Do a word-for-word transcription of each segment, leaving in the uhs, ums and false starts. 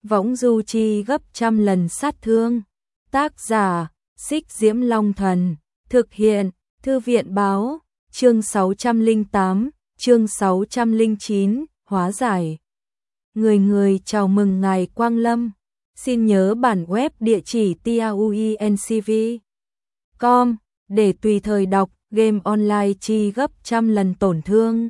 võng du chi gấp trăm lần sát thương. Tác giả, Xích Diễm Long Thần. Thực hiện, Thư viện Báo. Chương sáu trăm lẻ tám, chương sáu trăm lẻ chín, hóa giải. Người người chào mừng ngài Quang Lâm. Xin nhớ bản web địa chỉ tauencv chấm com để tùy thời đọc game online chi gấp trăm lần tổn thương.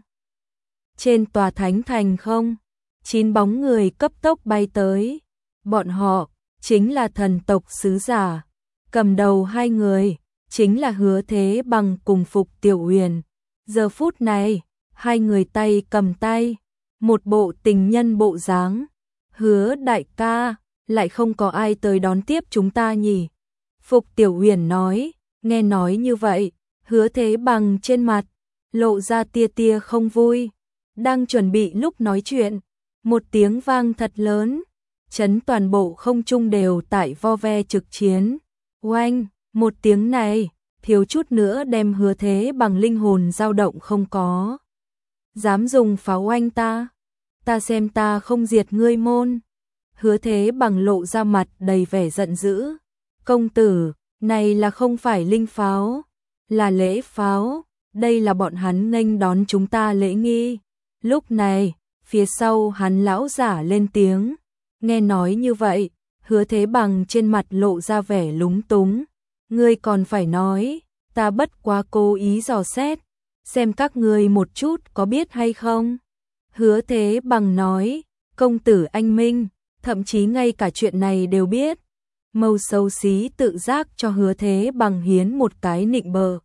Trên tòa thánh thành không, chín bóng người cấp tốc bay tới. Bọn họ chính là thần tộc sứ giả. Cầm đầu hai người chính là Hứa Thế Bằng cùng Phục Tiểu Uyển. Giờ phút này, hai người tay cầm tay, một bộ tình nhân bộ dáng. Hứa đại ca, lại không có ai tới đón tiếp chúng ta nhỉ? Phục Tiểu Uyển nói. Nghe nói như vậy, Hứa Thế Bằng trên mặt lộ ra tia tia không vui. Đang chuẩn bị lúc nói chuyện, một tiếng vang thật lớn, chấn toàn bộ không trung đều tại vo ve trực chiến. Oanh, một tiếng này, thiếu chút nữa đem Hứa Thế Bằng linh hồn dao động không có. Dám dùng pháo oanh ta, ta xem ta không diệt ngươi môn. Hứa Thế Bằng lộ ra mặt đầy vẻ giận dữ. Công tử, này là không phải linh pháo, là lễ pháo, đây là bọn hắn nghênh đón chúng ta lễ nghi. Lúc này, phía sau hắn lão giả lên tiếng. Nghe nói như vậy, Hứa Thế Bằng trên mặt lộ ra vẻ lúng túng. Ngươi còn phải nói, ta bất quá cố ý dò xét, xem các ngươi một chút có biết hay không. Hứa Thế Bằng nói, công tử anh minh, thậm chí ngay cả chuyện này đều biết. Mâu xấu xí tự giác cho Hứa Thế Bằng hiến một cái nịnh bợ.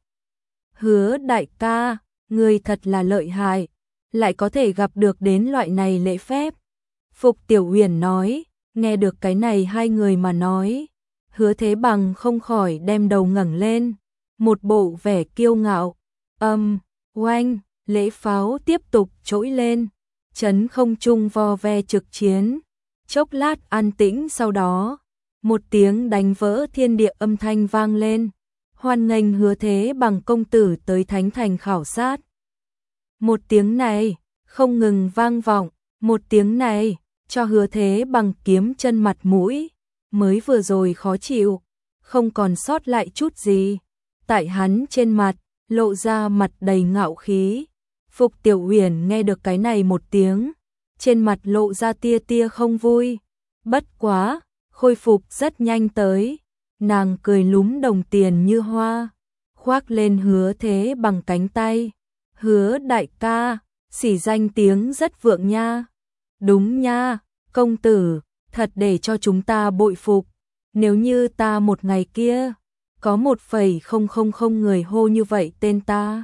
Hứa đại ca, ngươi thật là lợi hại, lại có thể gặp được đến loại này lễ phép. Phục Tiểu Uyển nói. Nghe được cái này hai người mà nói, Hứa Thế Bằng không khỏi đem đầu ngẩng lên, một bộ vẻ kiêu ngạo. Âm, um, oanh, lễ pháo tiếp tục trỗi lên, chấn không trung vo ve trực chiến. Chốc lát an tĩnh sau đó, một tiếng đánh vỡ thiên địa âm thanh vang lên. Hoan nghênh Hứa Thế Bằng công tử tới Thánh Thành khảo sát. Một tiếng này không ngừng vang vọng, một tiếng này cho Hứa Thế Bằng kiếm chân mặt mũi, mới vừa rồi khó chịu, không còn sót lại chút gì. Tại hắn trên mặt, lộ ra mặt đầy ngạo khí. Phục Tiểu Uyển nghe được cái này một tiếng, trên mặt lộ ra tia tia không vui. Bất quá, khôi phục rất nhanh tới. Nàng cười lúm đồng tiền như hoa, khoác lên Hứa Thế Bằng cánh tay. Hứa đại ca, xỉ danh tiếng rất vượng nha. Đúng nha, công tử, thật để cho chúng ta bội phục. Nếu như ta một ngày kia, có một phẩy không không không người hô như vậy tên ta,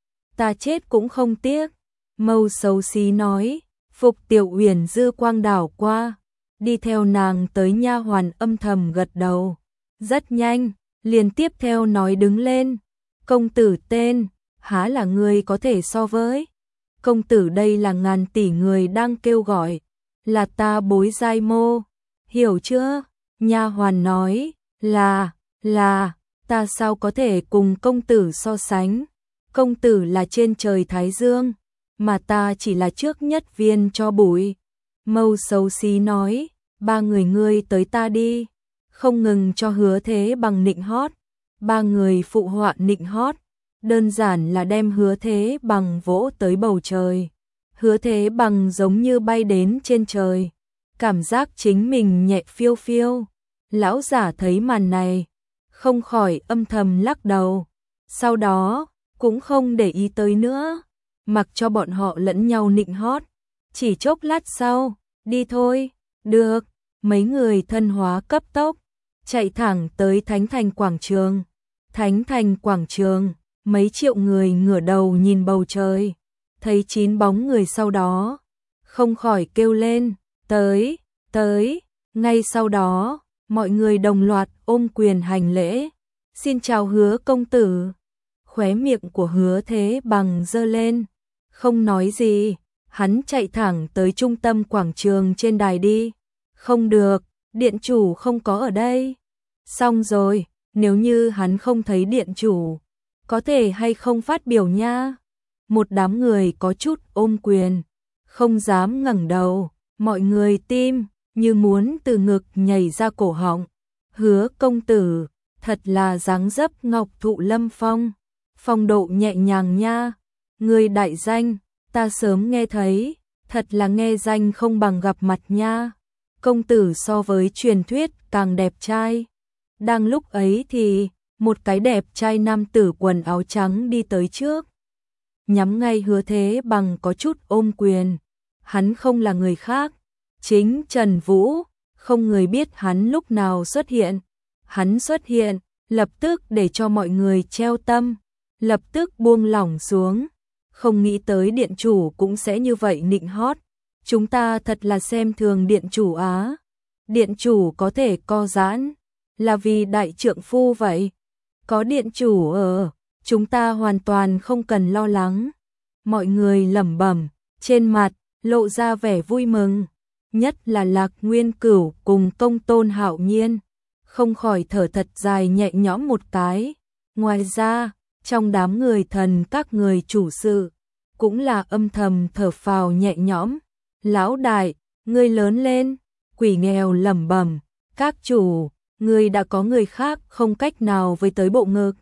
ta chết cũng không tiếc. Mâu xấu xí nói. Phục Tiểu Uyển dư quang đảo qua, đi theo nàng tới nha hoàn âm thầm gật đầu. Rất nhanh, liền tiếp theo nói đứng lên. Công tử tên, há là người có thể so với. Công tử đây là ngàn tỷ người đang kêu gọi, là ta bối giai mô, hiểu chưa? Nha hoàn nói, là, là, ta sao có thể cùng công tử so sánh. Công tử là trên trời Thái Dương, mà ta chỉ là trước nhất viên cho bụi. Mâu xấu xí nói, ba người ngươi tới ta đi. Không ngừng cho Hứa Thế Bằng nịnh hót. Ba người phụ họa nịnh hót, đơn giản là đem Hứa Thế Bằng vỗ tới bầu trời. Hứa Thế Bằng giống như bay đến trên trời, cảm giác chính mình nhẹ phiêu phiêu. Lão giả thấy màn này, không khỏi âm thầm lắc đầu. Sau đó, cũng không để ý tới nữa, mặc cho bọn họ lẫn nhau nịnh hót. Chỉ chốc lát sau, đi thôi. Được, mấy người thân hóa cấp tốc, chạy thẳng tới Thánh Thành quảng trường. Thánh Thành quảng trường, mấy triệu người ngửa đầu nhìn bầu trời, thấy chín bóng người sau đó, không khỏi kêu lên, tới, tới. Ngay sau đó, mọi người đồng loạt ôm quyền hành lễ. Xin chào Hứa công tử. Khóe miệng của Hứa Thế Bằng giơ lên, không nói gì, hắn chạy thẳng tới trung tâm quảng trường trên đài đi. Không được, điện chủ không có ở đây. Xong rồi, nếu như hắn không thấy điện chủ, có thể hay không phát biểu nha. Một đám người có chút ôm quyền, không dám ngẩng đầu, mọi người tim như muốn từ ngực nhảy ra cổ họng. Hứa công tử, thật là dáng dấp ngọc thụ lâm phong, phong độ nhẹ nhàng nha. Người đại danh, ta sớm nghe thấy, thật là nghe danh không bằng gặp mặt nha. Công tử so với truyền thuyết càng đẹp trai. Đang lúc ấy thì, một cái đẹp trai nam tử quần áo trắng đi tới trước. Nhắm ngay Hứa Thế Bằng có chút ôm quyền. Hắn không là người khác, chính Trần Vũ, không người biết hắn lúc nào xuất hiện. Hắn xuất hiện, lập tức để cho mọi người treo tâm, lập tức buông lỏng xuống. Không nghĩ tới điện chủ cũng sẽ như vậy nịnh hót. Chúng ta thật là xem thường điện chủ á. Điện chủ có thể co giãn, là vì đại trượng phu vậy. Có điện chủ ở, chúng ta hoàn toàn không cần lo lắng. Mọi người lẩm bẩm, trên mặt lộ ra vẻ vui mừng, nhất là Lạc Nguyên Cửu cùng Công Tôn Hạo Nhiên, không khỏi thở thật dài nhẹ nhõm một cái. Ngoài ra, trong đám người thần các người chủ sự, cũng là âm thầm thở phào nhẹ nhõm. Lão đại, ngươi lớn lên, quỷ nghèo lẩm bẩm, các chủ, ngươi đã có người khác không cách nào với tới bộ ngực.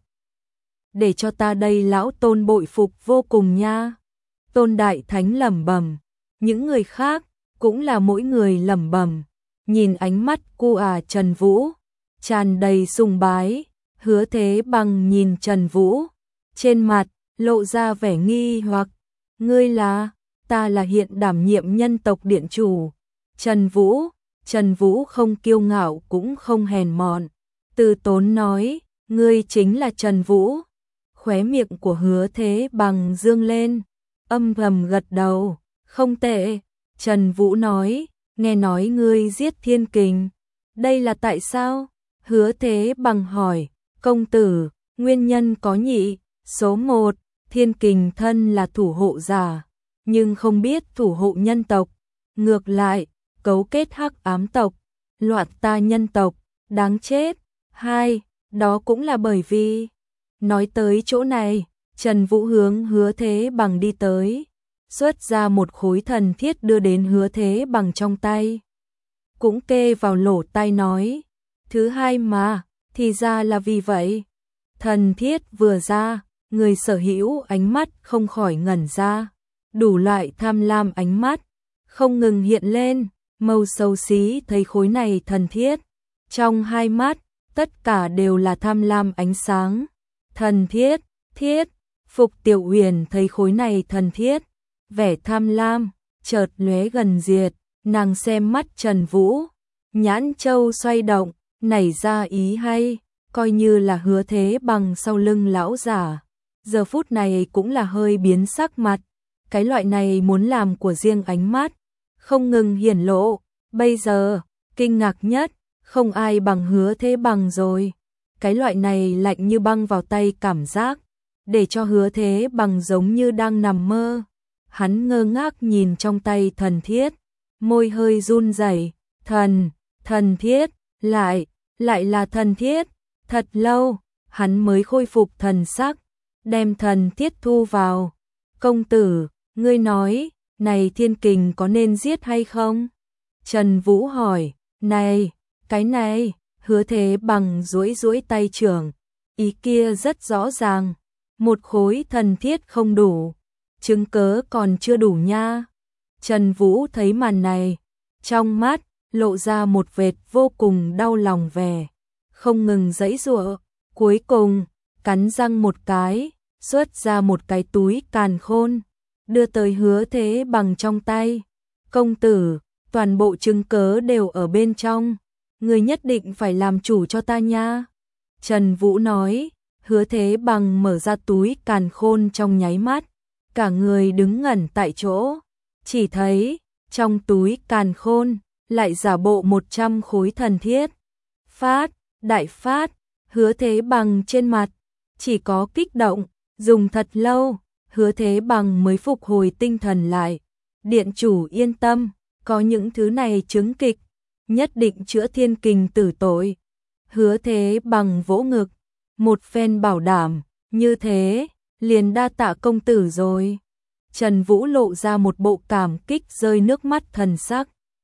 Để cho ta đây lão Tôn bội phục vô cùng nha. Tôn Đại Thánh lẩm bẩm, những người khác cũng là mỗi người lẩm bẩm, nhìn ánh mắt cô à Trần Vũ, tràn đầy sùng bái. Hứa Thế Bằng nhìn Trần Vũ, trên mặt lộ ra vẻ nghi hoặc, ngươi là? Ta là hiện đảm nhiệm nhân tộc điện chủ. Trần Vũ, Trần Vũ không kiêu ngạo cũng không hèn mọn, từ tốn nói, ngươi chính là Trần Vũ. Khóe miệng của Hứa Thế Bằng dương lên, âm thầm gật đầu, không tệ. Trần Vũ nói, nghe nói ngươi giết Thiên Kình, đây là tại sao? Hứa Thế Bằng hỏi, công tử, nguyên nhân có nhị. Số một, Thiên Kình thân là thủ hộ giả, nhưng không biết thủ hộ nhân tộc, ngược lại cấu kết hắc ám tộc, loạn ta nhân tộc, đáng chết. Hai, đó cũng là bởi vì. Nói tới chỗ này, Trần Vũ hướng Hứa Thế Bằng đi tới, xuất ra một khối thần thiết đưa đến Hứa Thế Bằng trong tay, cũng kê vào lỗ tai nói, thứ hai mà, thì ra là vì vậy. Thần thiết vừa ra, người sở hữu ánh mắt không khỏi ngẩn ra, đủ loại tham lam ánh mắt không ngừng hiện lên, màu xấu xí thấy khối này thần thiết, trong hai mắt tất cả đều là tham lam ánh sáng. Thần thiết, thiết, Phục Tiểu Uyển thấy khối này thần thiết, vẻ tham lam chợt lóe gần diệt, nàng xem mắt Trần Vũ, nhãn châu xoay động, nảy ra ý hay, coi như là Hứa Thế Bằng sau lưng lão giả, giờ phút này cũng là hơi biến sắc mặt. Cái loại này muốn làm của riêng ánh mắt, không ngừng hiển lộ, bây giờ, kinh ngạc nhất, không ai bằng Hứa Thế Bằng rồi. Cái loại này lạnh như băng vào tay cảm giác, để cho Hứa Thế Bằng giống như đang nằm mơ. Hắn ngơ ngác nhìn trong tay thần thiết, môi hơi run rẩy, thần, thần thiết, lại, lại là thần thiết. Thật lâu, hắn mới khôi phục thần sắc, đem thần thiết thu vào. Công tử, ngươi nói, này Thiên Kình có nên giết hay không? Trần Vũ hỏi, này, cái này, Hứa Thế Bằng duỗi duỗi tay trưởng, ý kia rất rõ ràng, một khối thần thiết không đủ, chứng cớ còn chưa đủ nha. Trần Vũ thấy màn này, trong mắt lộ ra một vệt vô cùng đau lòng vẻ, không ngừng giãy giụa, cuối cùng cắn răng một cái, xuất ra một cái túi càn khôn, đưa tới Hứa Thế Bằng trong tay. Công tử, toàn bộ chứng cớ đều ở bên trong, người nhất định phải làm chủ cho ta nha. Trần Vũ nói. Hứa Thế Bằng mở ra túi càn khôn trong nháy mắt, cả người đứng ngẩn tại chỗ, chỉ thấy trong túi càn khôn lại giả bộ một trăm khối thần thiết. Phát, đại phát, Hứa Thế Bằng trên mặt chỉ có kích động, dùng thật lâu, Hứa Thế Bằng mới phục hồi tinh thần lại. Điện chủ yên tâm, có những thứ này chứng kịch, nhất định chữa Thiên Kình tử tội. Hứa Thế Bằng vỗ ngực, một phen bảo đảm, như thế, liền đa tạ công tử rồi. Trần Vũ lộ ra một bộ cảm kích rơi nước mắt thần sắc.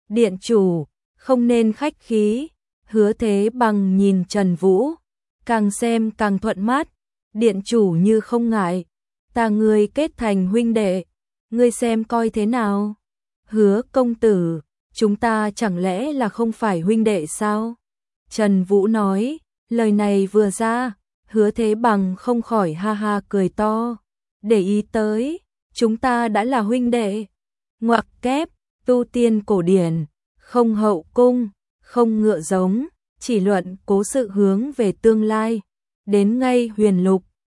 Điện chủ, không nên khách khí. Hứa Thế Bằng nhìn Trần Vũ, càng xem càng thuận mắt. Điện chủ như không ngại, ta ngươi kết thành huynh đệ, ngươi xem coi thế nào? Hứa công tử, chúng ta chẳng lẽ là không phải huynh đệ sao? Trần Vũ nói, lời này vừa ra, Hứa Thế Bằng không khỏi ha ha cười to. Để ý tới, chúng ta đã là huynh đệ. Ngoặc kép, tu tiên cổ điển, không hậu cung, không ngựa giống, chỉ luận cố sự hướng về tương lai. Đến ngay huyền lục,